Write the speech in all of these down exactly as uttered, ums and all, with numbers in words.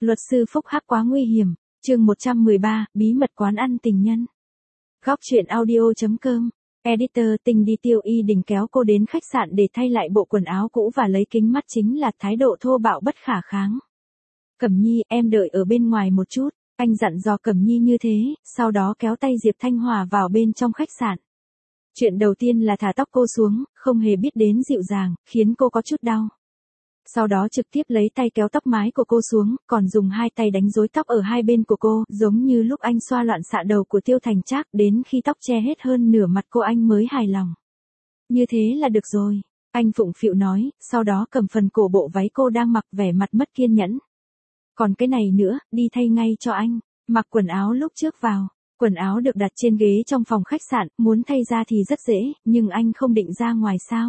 Luật sư phúc hắc quá nguy hiểm, chương một trăm mười ba, bí mật quán ăn tình nhân. Góc truyện audio.com, editor. Tình đi Tiêu Y Đình kéo cô đến khách sạn để thay lại bộ quần áo cũ và lấy kính mắt, chính là thái độ thô bạo bất khả kháng. Cẩm Nhi, em đợi ở bên ngoài một chút, anh dặn dò Cẩm Nhi như thế, sau đó kéo tay Diệp Thanh Hòa vào bên trong khách sạn. Chuyện đầu tiên là thả tóc cô xuống, không hề biết đến dịu dàng, khiến cô có chút đau. Sau đó trực tiếp lấy tay kéo tóc mái của cô xuống, còn dùng hai tay đánh rối tóc ở hai bên của cô, giống như lúc anh xoa loạn xạ đầu của Tiêu Thành Trác, đến khi tóc che hết hơn nửa mặt cô anh mới hài lòng. Như thế là được rồi, anh phụng phịu nói, sau đó cầm phần cổ bộ váy cô đang mặc, vẻ mặt mất kiên nhẫn. Còn cái này nữa, đi thay ngay cho anh, mặc quần áo lúc trước vào. Quần áo được đặt trên ghế trong phòng khách sạn, muốn thay ra thì rất dễ, nhưng anh không định ra ngoài sao?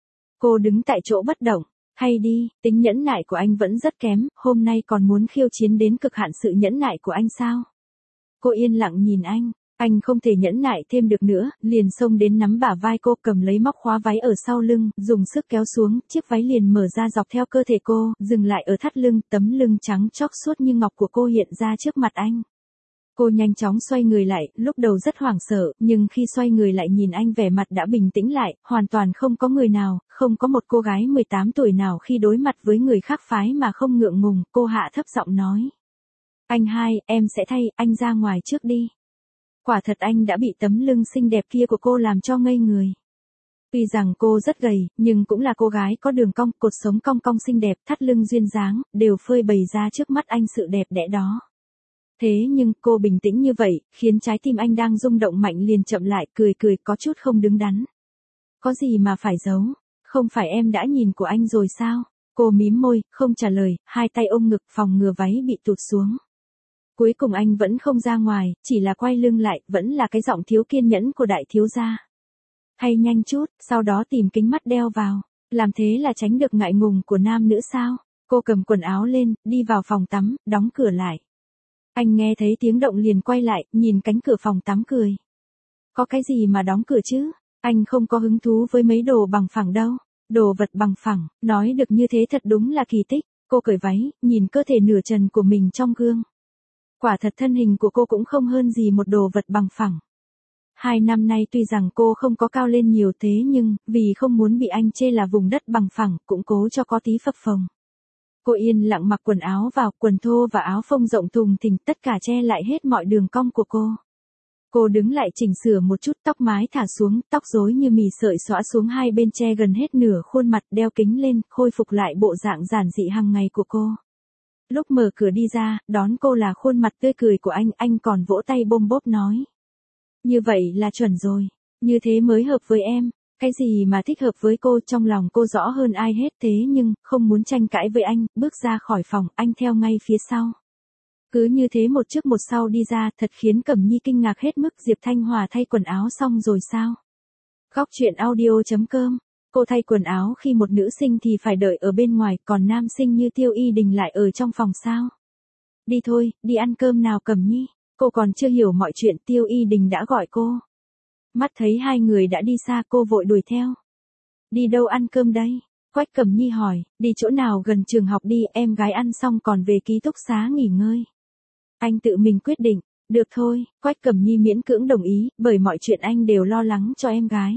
Cô đứng tại chỗ bất động. Hay đi, tính nhẫn nại của anh vẫn rất kém, hôm nay còn muốn khiêu chiến đến cực hạn sự nhẫn nại của anh sao? Cô yên lặng nhìn anh, anh không thể nhẫn nại thêm được nữa, liền xông đến nắm bả vai cô, cầm lấy móc khóa váy ở sau lưng, dùng sức kéo xuống, chiếc váy liền mở ra dọc theo cơ thể cô, dừng lại ở thắt lưng, tấm lưng trắng tróc suốt như ngọc của cô hiện ra trước mặt anh. Cô nhanh chóng xoay người lại, lúc đầu rất hoảng sợ, nhưng khi xoay người lại nhìn anh vẻ mặt đã bình tĩnh lại, hoàn toàn không có người nào, không có một cô gái mười tám tuổi nào khi đối mặt với người khác phái mà không ngượng ngùng, cô hạ thấp giọng nói. Anh hai, em sẽ thay, anh ra ngoài trước đi. Quả thật anh đã bị tấm lưng xinh đẹp kia của cô làm cho ngây người. Tuy rằng cô rất gầy, nhưng cũng là cô gái có đường cong, cột sống cong cong xinh đẹp, thắt lưng duyên dáng, đều phơi bày ra trước mắt anh sự đẹp đẽ đó. Thế nhưng cô bình tĩnh như vậy, khiến trái tim anh đang rung động mạnh liền chậm lại, cười cười có chút không đứng đắn. Có gì mà phải giấu, không phải em đã nhìn của anh rồi sao? Cô mím môi, không trả lời, hai tay ôm ngực phòng ngừa váy bị tụt xuống. Cuối cùng anh vẫn không ra ngoài, chỉ là quay lưng lại, vẫn là cái giọng thiếu kiên nhẫn của đại thiếu gia. Hay nhanh chút, sau đó tìm kính mắt đeo vào, làm thế là tránh được ngại ngùng của nam nữ sao? Cô cầm quần áo lên, đi vào phòng tắm, đóng cửa lại. Anh nghe thấy tiếng động liền quay lại, nhìn cánh cửa phòng tắm cười. Có cái gì mà đóng cửa chứ? Anh không có hứng thú với mấy đồ bằng phẳng đâu. Đồ vật bằng phẳng, nói được như thế thật đúng là kỳ tích. Cô cởi váy, nhìn cơ thể nửa trần của mình trong gương. Quả thật thân hình của cô cũng không hơn gì một đồ vật bằng phẳng. Hai năm nay tuy rằng cô không có cao lên nhiều thế nhưng, vì không muốn bị anh chê là vùng đất bằng phẳng, cũng cố cho có tí phập phồng. Cô yên lặng mặc quần áo vào, quần thô và áo phông rộng thùng thình, tất cả che lại hết mọi đường cong của cô. Cô đứng lại chỉnh sửa một chút, tóc mái thả xuống, tóc rối như mì sợi xõa xuống hai bên che gần hết nửa khuôn mặt, đeo kính lên, khôi phục lại bộ dạng giản dị hàng ngày của cô. Lúc mở cửa đi ra, đón cô là khuôn mặt tươi cười của anh, anh còn vỗ tay bôm bốp nói. Như vậy là chuẩn rồi, như thế mới hợp với em. Cái gì mà thích hợp với cô, trong lòng cô rõ hơn ai hết, thế nhưng, không muốn tranh cãi với anh, bước ra khỏi phòng, anh theo ngay phía sau. Cứ như thế một trước một sau đi ra, thật khiến Cẩm Nhi kinh ngạc hết mức. Diệp Thanh Hòa thay quần áo xong rồi sao? Góc truyện audio.com, cô thay quần áo khi một nữ sinh thì phải đợi ở bên ngoài, còn nam sinh như Tiêu Y Đình lại ở trong phòng sao? Đi thôi, đi ăn cơm nào Cẩm Nhi. Cô còn chưa hiểu mọi chuyện, Tiêu Y Đình đã gọi cô. Mắt thấy hai người đã đi xa, cô vội đuổi theo. Đi đâu ăn cơm đây? Quách Cẩm Nhi hỏi, đi chỗ nào gần trường học đi, em gái ăn xong còn về ký túc xá nghỉ ngơi. Anh tự mình quyết định, được thôi, Quách Cẩm Nhi miễn cưỡng đồng ý, bởi mọi chuyện anh đều lo lắng cho em gái.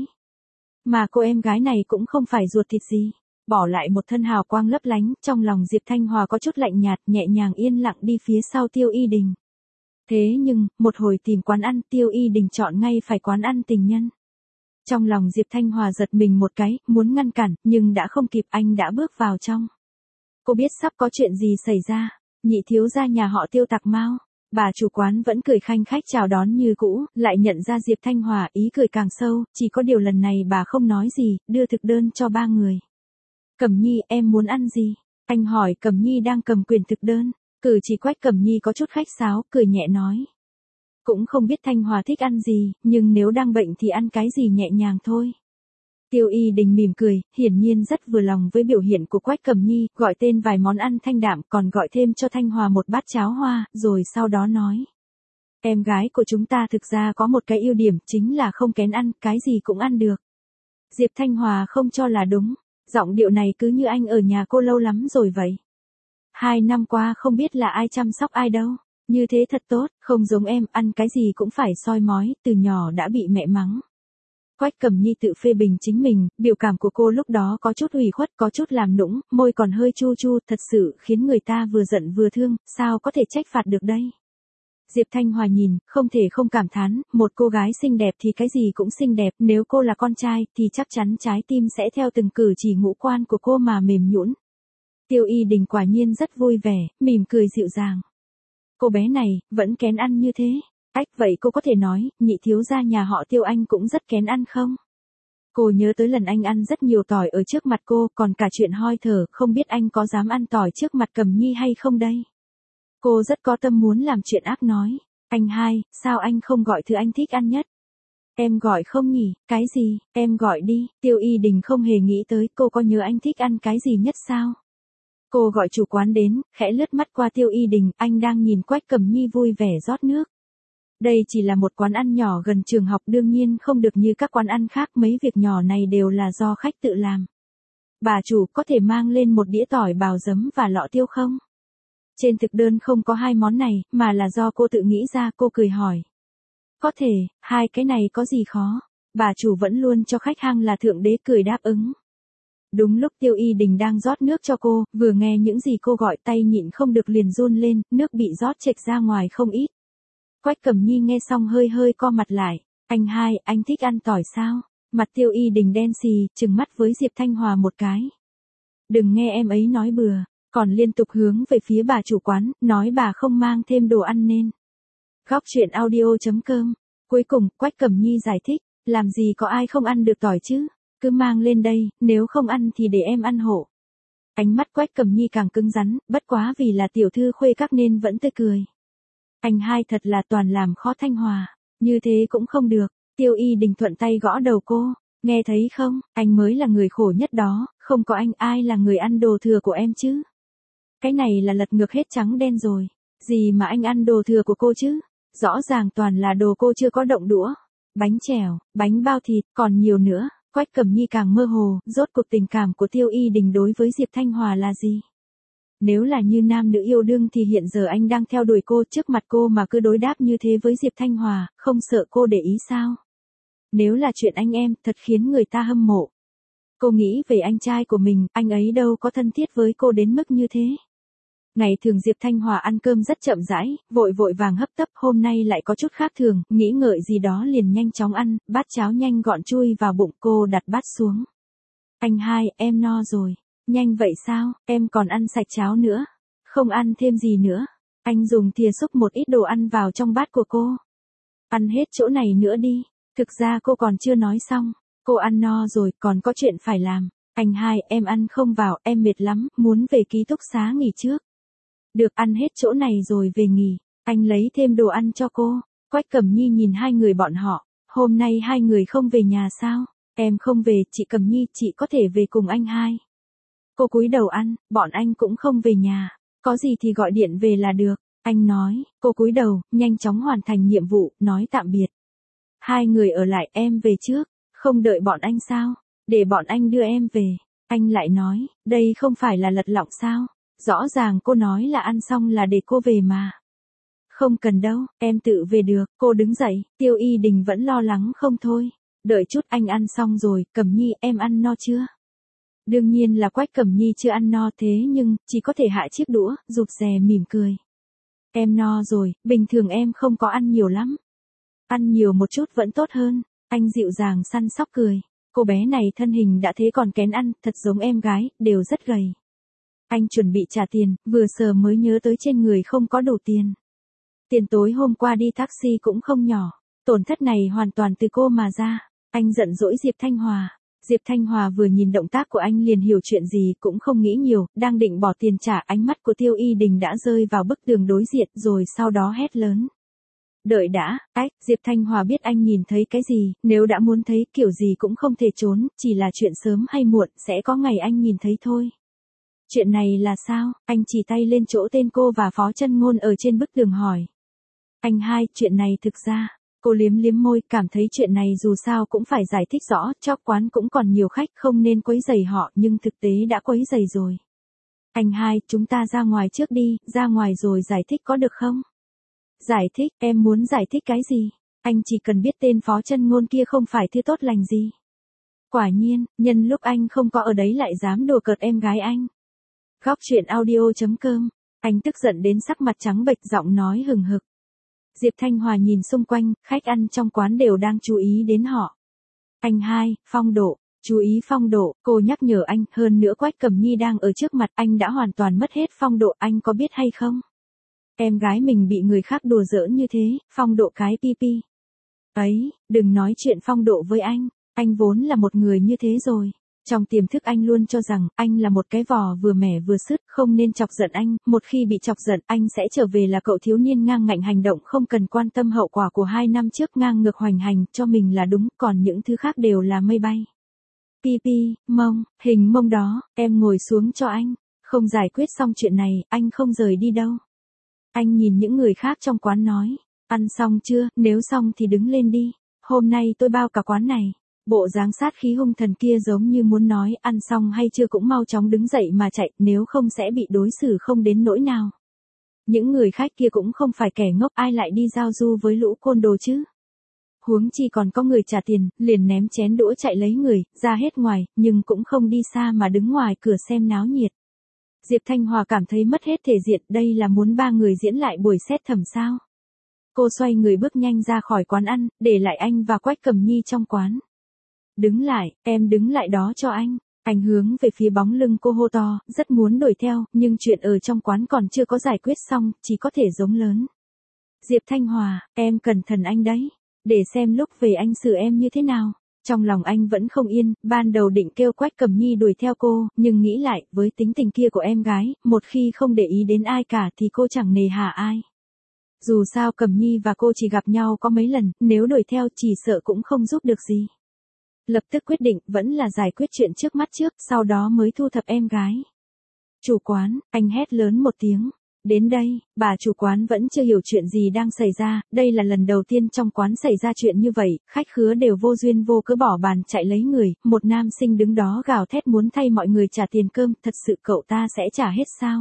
Mà cô em gái này cũng không phải ruột thịt gì. Bỏ lại một thân hào quang lấp lánh, trong lòng Diệp Thanh Hòa có chút lạnh nhạt, nhẹ nhàng yên lặng đi phía sau Tiêu Y Đình. Thế nhưng, một hồi tìm quán ăn, Tiêu Y Đình chọn ngay phải quán ăn tình nhân. Trong lòng Diệp Thanh Hòa giật mình một cái, muốn ngăn cản, nhưng đã không kịp, anh đã bước vào trong. Cô biết sắp có chuyện gì xảy ra, nhị thiếu gia nhà họ Tiêu tặc mau. Bà chủ quán vẫn cười khanh khách chào đón như cũ, lại nhận ra Diệp Thanh Hòa, ý cười càng sâu, chỉ có điều lần này bà không nói gì, đưa thực đơn cho ba người. Cẩm Nhi, em muốn ăn gì? Anh hỏi Cẩm Nhi đang cầm quyển thực đơn. Cử chỉ Quách Cẩm Nhi có chút khách sáo, cười nhẹ nói. Cũng không biết Thanh Hòa thích ăn gì, nhưng nếu đang bệnh thì ăn cái gì nhẹ nhàng thôi. Tiêu Y Đình mỉm cười, hiển nhiên rất vừa lòng với biểu hiện của Quách Cẩm Nhi, gọi tên vài món ăn thanh đạm, còn gọi thêm cho Thanh Hòa một bát cháo hoa, rồi sau đó nói. Em gái của chúng ta thực ra có một cái ưu điểm, chính là không kén ăn, cái gì cũng ăn được. Diệp Thanh Hòa không cho là đúng, giọng điệu này cứ như anh ở nhà cô lâu lắm rồi vậy. Hai năm qua không biết là ai chăm sóc ai đâu. Như thế thật tốt, không giống em, ăn cái gì cũng phải soi mói, từ nhỏ đã bị mẹ mắng. Quách Cẩm Nhi tự phê bình chính mình, biểu cảm của cô lúc đó có chút ủy khuất, có chút làm nũng, môi còn hơi chu chu, thật sự khiến người ta vừa giận vừa thương, sao có thể trách phạt được đây. Diệp Thanh Hòa nhìn, không thể không cảm thán, một cô gái xinh đẹp thì cái gì cũng xinh đẹp, nếu cô là con trai, thì chắc chắn trái tim sẽ theo từng cử chỉ ngũ quan của cô mà mềm nhũn. Tiêu Y Đình quả nhiên rất vui vẻ, mỉm cười dịu dàng. Cô bé này, vẫn kén ăn như thế. Ách, vậy cô có thể nói, nhị thiếu gia nhà họ Tiêu anh cũng rất kén ăn không? Cô nhớ tới lần anh ăn rất nhiều tỏi ở trước mặt cô, còn cả chuyện hoi thở, không biết anh có dám ăn tỏi trước mặt Cẩm Nhi hay không đây? Cô rất có tâm muốn làm chuyện ác nói. Anh hai, sao anh không gọi thứ anh thích ăn nhất? Em gọi không nhỉ? Cái gì? Em gọi đi. Tiêu Y Đình không hề nghĩ tới cô có nhớ anh thích ăn cái gì nhất sao? Cô gọi chủ quán đến, khẽ lướt mắt qua Tiêu Y Đình, anh đang nhìn Quách Cẩm Nhi vui vẻ rót nước. Đây chỉ là một quán ăn nhỏ gần trường học, đương nhiên không được như các quán ăn khác, mấy việc nhỏ này đều là do khách tự làm. Bà chủ có thể mang lên một đĩa tỏi bào giấm và lọ tiêu không? Trên thực đơn không có hai món này, mà là do cô tự nghĩ ra, cô cười hỏi. Có thể, hai cái này có gì khó? Bà chủ vẫn luôn cho khách hàng là thượng đế, cười đáp ứng. Đúng lúc Tiêu Y Đình đang rót nước cho cô, vừa nghe những gì cô gọi, tay nhịn không được liền run lên, nước bị rót chệch ra ngoài không ít. Quách Cẩm Nhi nghe xong hơi hơi co mặt lại. Anh hai, anh thích ăn tỏi sao? Mặt Tiêu Y Đình đen xì, trừng mắt với Diệp Thanh Hòa một cái. Đừng nghe em ấy nói bừa, còn liên tục hướng về phía bà chủ quán, nói bà không mang thêm đồ ăn nên. Góc truyện audio chấm com. Cuối cùng, Quách Cẩm Nhi giải thích, làm gì có ai không ăn được tỏi chứ? Cứ mang lên đây, nếu không ăn thì để em ăn hộ. Ánh mắt Quách Cẩm Nhi càng cứng rắn, bất quá vì là tiểu thư khuê các nên vẫn tươi cười. Anh hai thật là toàn làm khó Thanh Hòa, như thế cũng không được. Tiêu Y Đình thuận tay gõ đầu cô, nghe thấy không, anh mới là người khổ nhất đó, không có anh ai là người ăn đồ thừa của em chứ. Cái này là lật ngược hết trắng đen rồi, gì mà anh ăn đồ thừa của cô chứ, rõ ràng toàn là đồ cô chưa có động đũa. Bánh chèo, bánh bao thịt, còn nhiều nữa. Quách Cẩm Nhi càng mơ hồ, rốt cuộc tình cảm của Tiêu Y Đình đối với Diệp Thanh Hòa là gì? Nếu là như nam nữ yêu đương thì hiện giờ anh đang theo đuổi cô, trước mặt cô mà cứ đối đáp như thế với Diệp Thanh Hòa, không sợ cô để ý sao? Nếu là chuyện anh em, thật khiến người ta hâm mộ. Cô nghĩ về anh trai của mình, anh ấy đâu có thân thiết với cô đến mức như thế. Ngày thường Diệp Thanh Hòa ăn cơm rất chậm rãi, vội vội vàng hấp tấp, hôm nay lại có chút khác thường, nghĩ ngợi gì đó liền nhanh chóng ăn, bát cháo nhanh gọn chui vào bụng, cô đặt bát xuống. Anh hai, em no rồi. Nhanh vậy sao, em còn ăn sạch cháo nữa. Không ăn thêm gì nữa. Anh dùng thìa xúc một ít đồ ăn vào trong bát của cô. Ăn hết chỗ này nữa đi. Thực ra cô còn chưa nói xong. Cô ăn no rồi, còn có chuyện phải làm. Anh hai, em ăn không vào, em mệt lắm, muốn về ký túc xá nghỉ trước. Được, ăn hết chỗ này rồi về nghỉ. Anh lấy thêm đồ ăn cho cô. Quách Cẩm Nhi nhìn hai người bọn họ. Hôm nay hai người không về nhà sao? Em không về, chị Cẩm Nhi, chị có thể về cùng anh hai. Cô cúi đầu ăn, bọn anh cũng không về nhà. Có gì thì gọi điện về là được. Anh nói, cô cúi đầu, nhanh chóng hoàn thành nhiệm vụ, nói tạm biệt. Hai người ở lại, em về trước. Không đợi bọn anh sao? Để bọn anh đưa em về. Anh lại nói, đây không phải là lật lọng sao? Rõ ràng cô nói là ăn xong là để cô về mà. Không cần đâu, em tự về được. Cô đứng dậy, Tiêu Y Đình vẫn lo lắng không thôi. Đợi chút, anh ăn xong rồi, Cẩm Nhi, em ăn no chưa? Đương nhiên là Quách Cẩm Nhi chưa ăn no, thế nhưng, chỉ có thể hạ chiếc đũa, rụt rè mỉm cười. Em no rồi, bình thường em không có ăn nhiều lắm. Ăn nhiều một chút vẫn tốt hơn. Anh dịu dàng săn sóc cười. Cô bé này thân hình đã thế còn kén ăn, thật giống em gái, đều rất gầy. Anh chuẩn bị trả tiền, vừa sờ mới nhớ tới trên người không có đủ tiền. Tiền tối hôm qua đi taxi cũng không nhỏ. Tổn thất này hoàn toàn từ cô mà ra. Anh giận dỗi Diệp Thanh Hòa. Diệp Thanh Hòa vừa nhìn động tác của anh liền hiểu chuyện gì, cũng không nghĩ nhiều, đang định bỏ tiền trả, ánh mắt của Tiêu Y Đình đã rơi vào bức tường đối diện, rồi sau đó hét lớn. Đợi đã, ách, Diệp Thanh Hòa biết anh nhìn thấy cái gì, nếu đã muốn thấy kiểu gì cũng không thể trốn, chỉ là chuyện sớm hay muộn, sẽ có ngày anh nhìn thấy thôi. Chuyện này là sao? Anh chỉ tay lên chỗ tên cô và Phó Chân Ngôn ở trên bức tường hỏi. Anh hai, chuyện này thực ra, cô liếm liếm môi, cảm thấy chuyện này dù sao cũng phải giải thích rõ, chóp quán cũng còn nhiều khách, không nên quấy rầy họ, nhưng thực tế đã quấy rầy rồi. Anh hai, chúng ta ra ngoài trước đi, ra ngoài rồi giải thích có được không? Giải thích, em muốn giải thích cái gì? Anh chỉ cần biết tên Phó Chân Ngôn kia không phải thứ tốt lành gì. Quả nhiên, nhân lúc anh không có ở đấy lại dám đùa cợt em gái anh. Góc truyện audio chấm com, anh tức giận đến sắc mặt trắng bệch, giọng nói hừng hực. Diệp Thanh Hòa nhìn xung quanh, khách ăn trong quán đều đang chú ý đến họ. Anh hai, phong độ, chú ý phong độ, cô nhắc nhở anh, hơn nữa Quách Cẩm Nhi đang ở trước mặt anh đã hoàn toàn mất hết phong độ, anh có biết hay không? Em gái mình bị người khác đùa giỡn như thế, phong độ cái pi pi. Ấy, đừng nói chuyện phong độ với anh, anh vốn là một người như thế rồi. Trong tiềm thức anh luôn cho rằng, anh là một cái vò vừa mẻ vừa sứt, không nên chọc giận anh, một khi bị chọc giận, anh sẽ trở về là cậu thiếu niên ngang ngạnh hành động không cần quan tâm hậu quả của hai năm trước ngang ngược hoành hành, cho mình là đúng, còn những thứ khác đều là mây bay. Pi pi, mông, hình mông đó, em ngồi xuống cho anh, không giải quyết xong chuyện này, anh không rời đi đâu. Anh nhìn những người khác trong quán nói, ăn xong chưa, nếu xong thì đứng lên đi, hôm nay tôi bao cả quán này. Bộ dáng sát khí hung thần kia giống như muốn nói, ăn xong hay chưa cũng mau chóng đứng dậy mà chạy, nếu không sẽ bị đối xử không đến nỗi nào. Những người khách kia cũng không phải kẻ ngốc, ai lại đi giao du với lũ côn đồ chứ. Huống chi còn có người trả tiền, liền ném chén đũa chạy lấy người, ra hết ngoài, nhưng cũng không đi xa mà đứng ngoài cửa xem náo nhiệt. Diệp Thanh Hòa cảm thấy mất hết thể diện, đây là muốn ba người diễn lại buổi xét thẩm sao. Cô xoay người bước nhanh ra khỏi quán ăn, để lại anh và Quách Cẩm Nhi trong quán. Đứng lại, em đứng lại đó cho anh. Anh hướng về phía bóng lưng cô hô to, rất muốn đuổi theo, nhưng chuyện ở trong quán còn chưa có giải quyết xong, chỉ có thể giống lớn. Diệp Thanh Hòa, em cẩn thận anh đấy, để xem lúc về anh xử em như thế nào. Trong lòng anh vẫn không yên, ban đầu định kêu Quách Cẩm Nhi đuổi theo cô, nhưng nghĩ lại, với tính tình kia của em gái, một khi không để ý đến ai cả thì cô chẳng nề hà ai. Dù sao Cẩm Nhi và cô chỉ gặp nhau có mấy lần, nếu đuổi theo chỉ sợ cũng không giúp được gì. Lập tức quyết định vẫn là giải quyết chuyện trước mắt trước, sau đó mới thu thập em gái. Chủ quán, anh hét lớn một tiếng. Đến đây, bà chủ quán vẫn chưa hiểu chuyện gì đang xảy ra, đây là lần đầu tiên trong quán xảy ra chuyện như vậy, khách khứa đều vô duyên vô cớ bỏ bàn chạy lấy người, một nam sinh đứng đó gào thét muốn thay mọi người trả tiền cơm, thật sự cậu ta sẽ trả hết sao?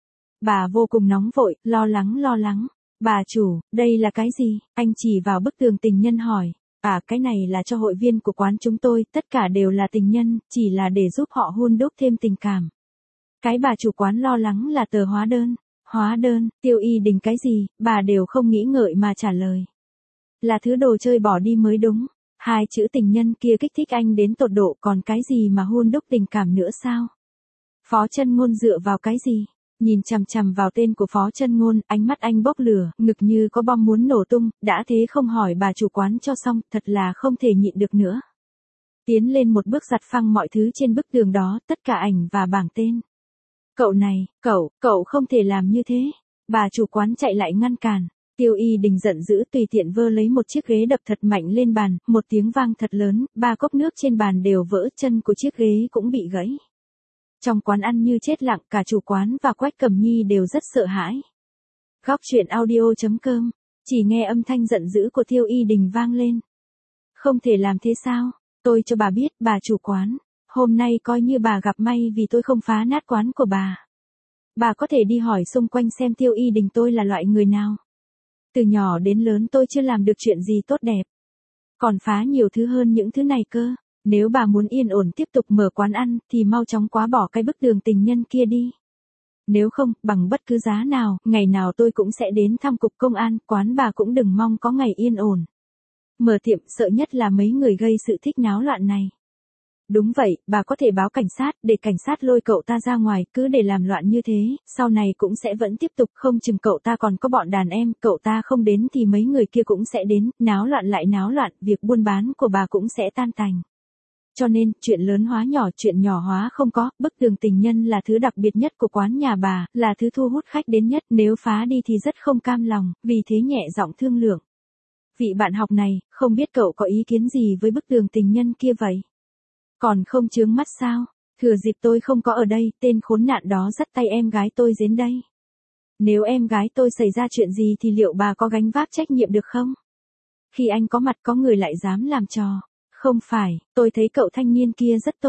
Bà vô cùng nóng vội, lo lắng lo lắng. Bà chủ, đây là cái gì? Anh chỉ vào bức tường tình nhân hỏi. À, cái này là cho hội viên của quán chúng tôi, tất cả đều là tình nhân, chỉ là để giúp họ hun đúc thêm tình cảm. Cái bà chủ quán lo lắng là tờ hóa đơn. Hóa đơn, Tiêu Y Đình cái gì, bà đều không nghĩ ngợi mà trả lời. Là thứ đồ chơi bỏ đi mới đúng. Hai chữ tình nhân kia kích thích anh đến tột độ, còn cái gì mà hun đúc tình cảm nữa sao? Phó Chân Ngôn dựa vào cái gì? Nhìn chằm chằm vào tên của Phó Chân Ngôn, ánh mắt anh bốc lửa, ngực như có bom muốn nổ tung, đã thế không hỏi bà chủ quán cho xong, thật là không thể nhịn được nữa. Tiến lên một bước giặt phăng mọi thứ trên bức tường đó, tất cả ảnh và bảng tên. Cậu này, cậu, cậu không thể làm như thế. Bà chủ quán chạy lại ngăn cản. Tiêu Y Đình giận dữ tùy tiện vơ lấy một chiếc ghế đập thật mạnh lên bàn, một tiếng vang thật lớn, ba cốc nước trên bàn đều vỡ, chân của chiếc ghế cũng bị gãy. Trong quán ăn như chết lặng, cả chủ quán và Quách Cẩm Nhi đều rất sợ hãi. Góc truyện audio chấm com, chỉ nghe âm thanh giận dữ của Tiêu Y Đình vang lên. Không thể làm thế sao? Tôi cho bà biết, bà chủ quán. Hôm nay coi như bà gặp may vì tôi không phá nát quán của bà. Bà có thể đi hỏi xung quanh xem Tiêu Y Đình tôi là loại người nào. Từ nhỏ đến lớn tôi chưa làm được chuyện gì tốt đẹp. Còn phá nhiều thứ hơn những thứ này cơ. Nếu bà muốn yên ổn tiếp tục mở quán ăn thì mau chóng quá bỏ cái bức tường tình nhân kia đi. Nếu không, bằng bất cứ giá nào, ngày nào tôi cũng sẽ đến thăm cục công an, quán bà cũng đừng mong có ngày yên ổn. Mở tiệm sợ nhất là mấy người gây sự thích náo loạn này. Đúng vậy, bà có thể báo cảnh sát, để cảnh sát lôi cậu ta ra ngoài, cứ để làm loạn như thế, sau này cũng sẽ vẫn tiếp tục, không chừng cậu ta còn có bọn đàn em, cậu ta không đến thì mấy người kia cũng sẽ đến, náo loạn lại náo loạn, việc buôn bán của bà cũng sẽ tan tành. Cho nên, chuyện lớn hóa nhỏ, chuyện nhỏ hóa không có, bức tường tình nhân là thứ đặc biệt nhất của quán nhà bà, là thứ thu hút khách đến nhất, nếu phá đi thì rất không cam lòng, vì thế nhẹ giọng thương lượng. Vị bạn học này, không biết cậu có ý kiến gì với bức tường tình nhân kia vậy? Còn không chướng mắt sao? Thừa dịp tôi không có ở đây, tên khốn nạn đó dắt tay em gái tôi đến đây. Nếu em gái tôi xảy ra chuyện gì thì liệu bà có gánh vác trách nhiệm được không? Khi anh có mặt có người lại dám làm trò. Không phải, tôi thấy cậu thanh niên kia rất tốt.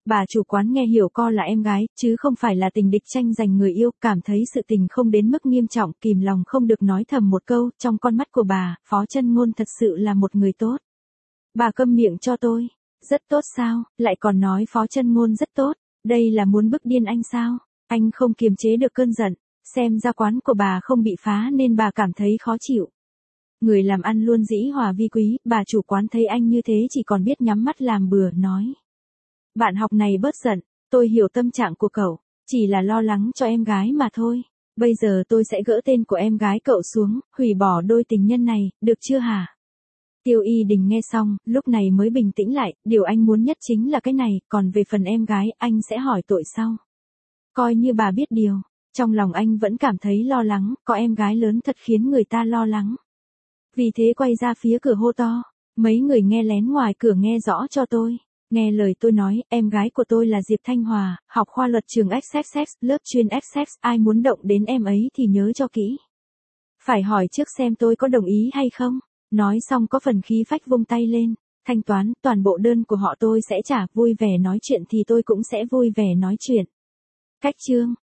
Bà chủ quán nghe hiểu co là em gái, chứ không phải là tình địch tranh giành người yêu, cảm thấy sự tình không đến mức nghiêm trọng, kìm lòng không được nói thầm một câu, trong con mắt của bà, Phó Chân Ngôn thật sự là một người tốt. Bà câm miệng cho tôi. Rất tốt sao, lại còn nói Phó Chân Ngôn rất tốt, đây là muốn bức điên anh sao? Anh không kiềm chế được cơn giận, xem ra quán của bà không bị phá nên bà cảm thấy khó chịu. Người làm ăn luôn dĩ hòa vi quý, bà chủ quán thấy anh như thế chỉ còn biết nhắm mắt làm bừa, nói. Bạn học này bớt giận, tôi hiểu tâm trạng của cậu, chỉ là lo lắng cho em gái mà thôi. Bây giờ tôi sẽ gỡ tên của em gái cậu xuống, hủy bỏ đôi tình nhân này, được chưa hả? Tiêu Y Đình nghe xong, lúc này mới bình tĩnh lại, điều anh muốn nhất chính là cái này, còn về phần em gái, anh sẽ hỏi tội sau. Coi như bà biết điều, trong lòng anh vẫn cảm thấy lo lắng, có em gái lớn thật khiến người ta lo lắng. Vì thế quay ra phía cửa hô to, mấy người nghe lén ngoài cửa nghe rõ cho tôi. Nghe lời tôi nói, em gái của tôi là Diệp Thanh Hòa, học khoa luật trường ích ích ích, lớp chuyên ích ích, ai muốn động đến em ấy thì nhớ cho kỹ. Phải hỏi trước xem tôi có đồng ý hay không. Nói xong có phần khí phách vung tay lên, thanh toán, toàn bộ đơn của họ tôi sẽ trả, vui vẻ nói chuyện thì tôi cũng sẽ vui vẻ nói chuyện. Cách chương